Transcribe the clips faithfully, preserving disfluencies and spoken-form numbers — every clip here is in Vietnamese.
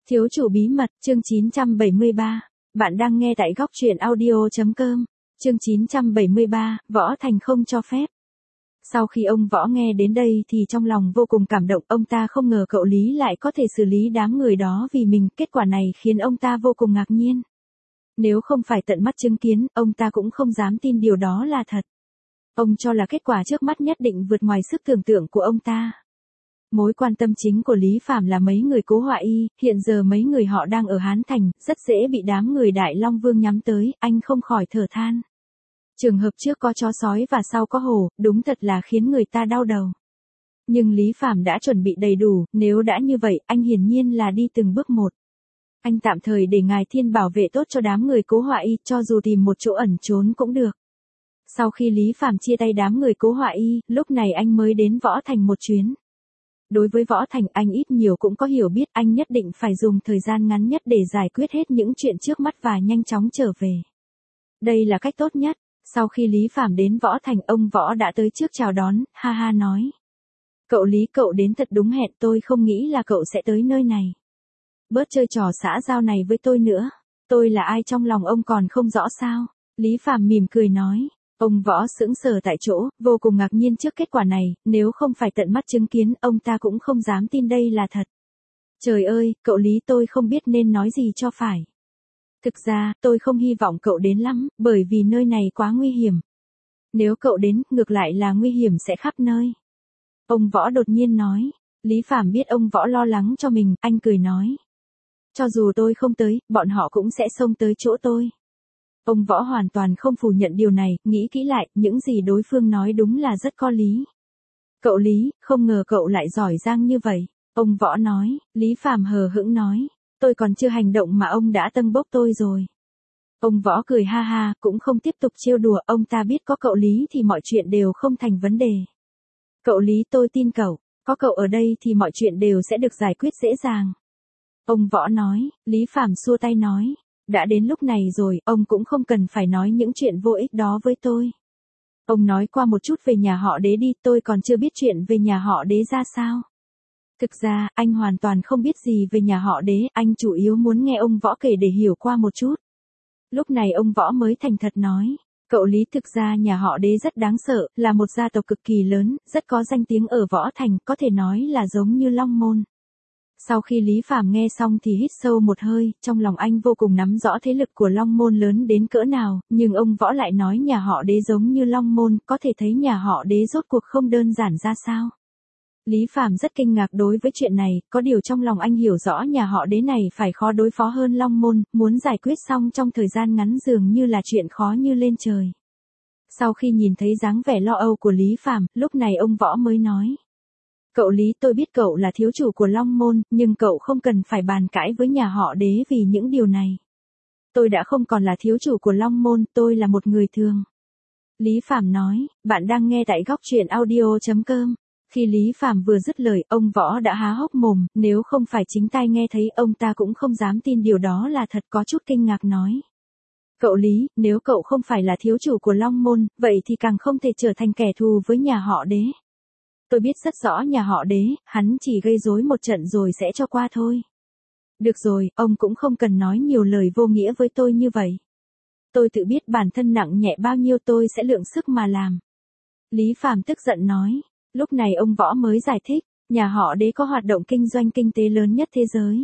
Thiếu chủ bí mật, chương chín trăm bảy mươi ba. Bạn đang nghe tại góc truyện audio.com. Chương chín trăm bảy mươi ba, Võ Thành không cho phép. Sau khi ông Võ nghe đến đây thì trong lòng vô cùng cảm động, ông ta không ngờ cậu Lý lại có thể xử lý đám người đó vì mình, kết quả này khiến ông ta vô cùng ngạc nhiên. Nếu không phải tận mắt chứng kiến, ông ta cũng không dám tin điều đó là thật. Ông cho là kết quả trước mắt nhất định vượt ngoài sức tưởng tượng của ông ta. Mối quan tâm chính của Lý Phàm là mấy người Cố Họa Y, hiện giờ mấy người họ đang ở Hán Thành, rất dễ bị đám người Đại Long Vương nhắm tới, anh không khỏi thở than. Trường hợp trước có chó sói và sau có hổ, đúng thật là khiến người ta đau đầu. Nhưng Lý Phàm đã chuẩn bị đầy đủ, nếu đã như vậy, anh hiển nhiên là đi từng bước một. Anh tạm thời để Ngài Thiên bảo vệ tốt cho đám người Cố Họa Y, cho dù tìm một chỗ ẩn trốn cũng được. Sau khi Lý Phàm chia tay đám người Cố Họa Y, lúc này anh mới đến Võ Thành một chuyến. Đối với Võ Thành anh ít nhiều cũng có hiểu biết, anh nhất định phải dùng thời gian ngắn nhất để giải quyết hết những chuyện trước mắt và nhanh chóng trở về. Đây là cách tốt nhất. Sau khi Lý Phàm đến Võ Thành, ông Võ đã tới trước chào đón, ha ha nói. Cậu Lý, cậu đến thật đúng hẹn, tôi không nghĩ là cậu sẽ tới nơi này. Bớt chơi trò xã giao này với tôi nữa. Tôi là ai trong lòng ông còn không rõ sao? Lý Phàm mỉm cười nói. Ông Võ sững sờ tại chỗ, vô cùng ngạc nhiên trước kết quả này, nếu không phải tận mắt chứng kiến, ông ta cũng không dám tin đây là thật. Trời ơi, cậu Lý, tôi không biết nên nói gì cho phải. Thực ra, tôi không hy vọng cậu đến lắm, bởi vì nơi này quá nguy hiểm. Nếu cậu đến, ngược lại là nguy hiểm sẽ khắp nơi. Ông Võ đột nhiên nói. Lý Phàm biết ông Võ lo lắng cho mình, anh cười nói. Cho dù tôi không tới, bọn họ cũng sẽ xông tới chỗ tôi. Ông Võ hoàn toàn không phủ nhận điều này, nghĩ kỹ lại, những gì đối phương nói đúng là rất có lý. Cậu Lý, không ngờ cậu lại giỏi giang như vậy. Ông Võ nói. Lý Phàm hờ hững nói. Tôi còn chưa hành động mà ông đã tâng bốc tôi rồi. Ông Võ cười ha ha, cũng không tiếp tục trêu đùa, ông ta biết có cậu Lý thì mọi chuyện đều không thành vấn đề. Cậu Lý, tôi tin cậu, có cậu ở đây thì mọi chuyện đều sẽ được giải quyết dễ dàng. Ông Võ nói. Lý Phàm xua tay nói. Đã đến lúc này rồi, ông cũng không cần phải nói những chuyện vô ích đó với tôi. Ông nói qua một chút về nhà họ Đế đi, tôi còn chưa biết chuyện về nhà họ Đế ra sao. Thực ra, anh hoàn toàn không biết gì về nhà họ Đế, anh chủ yếu muốn nghe ông Võ kể để hiểu qua một chút. Lúc này ông Võ mới thành thật nói. Cậu Lý, thực ra nhà họ Đế rất đáng sợ, là một gia tộc cực kỳ lớn, rất có danh tiếng ở Võ Thành, có thể nói là giống như Long Môn. Sau khi Lý Phàm nghe xong thì hít sâu một hơi, trong lòng anh vô cùng nắm rõ thế lực của Long Môn lớn đến cỡ nào, nhưng ông Võ lại nói nhà họ Đế giống như Long Môn, có thể thấy nhà họ Đế rốt cuộc không đơn giản ra sao. Lý Phàm rất kinh ngạc đối với chuyện này, có điều trong lòng anh hiểu rõ nhà họ Đế này phải khó đối phó hơn Long Môn, muốn giải quyết xong trong thời gian ngắn dường như là chuyện khó như lên trời. Sau khi nhìn thấy dáng vẻ lo âu của Lý Phàm, lúc này ông Võ mới nói. Cậu Lý, tôi biết cậu là thiếu chủ của Long Môn, nhưng cậu không cần phải bàn cãi với nhà họ Đế vì những điều này. Tôi đã không còn là thiếu chủ của Long Môn, tôi là một người thường. Lý Phàm nói. Bạn đang nghe tại góc truyện audio.com. Khi Lý Phàm vừa dứt lời, ông Võ đã há hốc mồm, nếu không phải chính tai nghe thấy, ông ta cũng không dám tin điều đó là thật, có chút kinh ngạc nói. Cậu Lý, nếu cậu không phải là thiếu chủ của Long Môn, vậy thì càng không thể trở thành kẻ thù với nhà họ Đế. Tôi biết rất rõ nhà họ Đế, hắn chỉ gây rối một trận rồi sẽ cho qua thôi. Được rồi, ông cũng không cần nói nhiều lời vô nghĩa với tôi như vậy. Tôi tự biết bản thân nặng nhẹ bao nhiêu, tôi sẽ lượng sức mà làm. Lý Phàm tức giận nói. Lúc này ông Võ mới giải thích, nhà họ Đế có hoạt động kinh doanh kinh tế lớn nhất thế giới.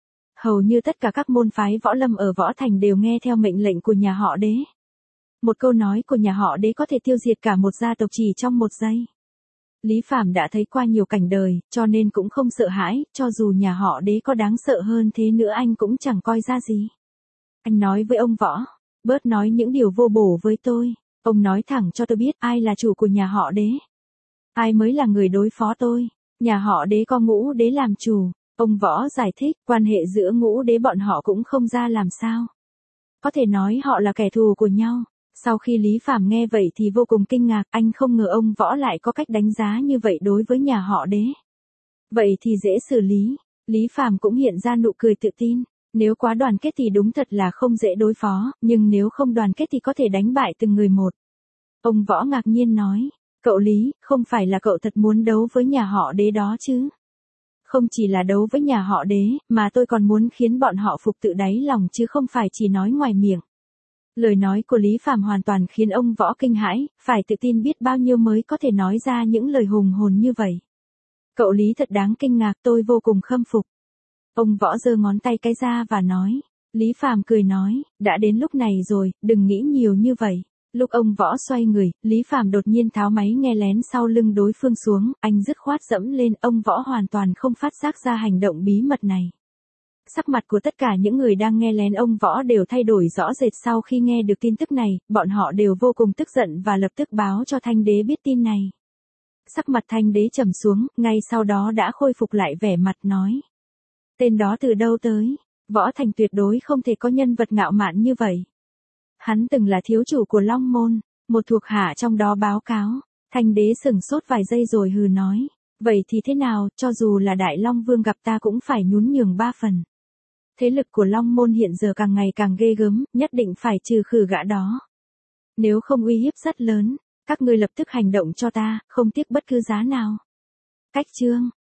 Hầu như tất cả các môn phái võ lâm ở Võ Thành đều nghe theo mệnh lệnh của nhà họ Đế. Một câu nói của nhà họ Đế có thể tiêu diệt cả một gia tộc chỉ trong một giây. Lý Phàm đã thấy qua nhiều cảnh đời, cho nên cũng không sợ hãi, cho dù nhà họ Đế có đáng sợ hơn thế nữa anh cũng chẳng coi ra gì. Anh nói với ông Võ, bớt nói những điều vô bổ với tôi, ông nói thẳng cho tôi biết ai là chủ của nhà họ Đế. Ai mới là người đối phó tôi? Nhà họ Đế có Ngũ Đế làm chủ. Ông Võ giải thích, quan hệ giữa Ngũ Đế bọn họ cũng không ra làm sao. Có thể nói họ là kẻ thù của nhau. Sau khi Lý Phàm nghe vậy thì vô cùng kinh ngạc, anh không ngờ ông Võ lại có cách đánh giá như vậy đối với nhà họ Đế. Vậy thì dễ xử lý. Lý Phàm cũng hiện ra nụ cười tự tin. Nếu quá đoàn kết thì đúng thật là không dễ đối phó, nhưng nếu không đoàn kết thì có thể đánh bại từng người một. Ông Võ ngạc nhiên nói. Cậu Lý, không phải là cậu thật muốn đấu với nhà họ Đế đó chứ? Không chỉ là đấu với nhà họ Đế, mà tôi còn muốn khiến bọn họ phục tự đáy lòng chứ không phải chỉ nói ngoài miệng. Lời nói của Lý Phàm hoàn toàn khiến ông Võ kinh hãi, phải tự tin biết bao nhiêu mới có thể nói ra những lời hùng hồn như vậy. Cậu Lý thật đáng kinh ngạc, tôi vô cùng khâm phục. Ông Võ giơ ngón tay cái ra và nói. Lý Phàm cười nói, đã đến lúc này rồi, đừng nghĩ nhiều như vậy. Lúc ông Võ xoay người, Lý Phàm đột nhiên tháo máy nghe lén sau lưng đối phương xuống, anh dứt khoát dẫm lên, ông Võ hoàn toàn không phát giác ra hành động bí mật này. Sắc mặt của tất cả những người đang nghe lén ông Võ đều thay đổi rõ rệt sau khi nghe được tin tức này, bọn họ đều vô cùng tức giận và lập tức báo cho Thanh Đế biết tin này. Sắc mặt Thanh Đế trầm xuống, ngay sau đó đã khôi phục lại vẻ mặt nói. Tên đó từ đâu tới? Võ Thành tuyệt đối không thể có nhân vật ngạo mạn như vậy. Hắn từng là thiếu chủ của Long Môn, một thuộc hạ trong đó báo cáo. Thanh Đế sửng sốt vài giây rồi hừ nói. Vậy thì thế nào, cho dù là Đại Long Vương gặp ta cũng phải nhún nhường ba phần. Thế lực của Long Môn hiện giờ càng ngày càng ghê gớm, nhất định phải trừ khử gã đó. Nếu không uy hiếp rất lớn, các ngươi lập tức hành động cho ta, không tiếc bất cứ giá nào. Cách chương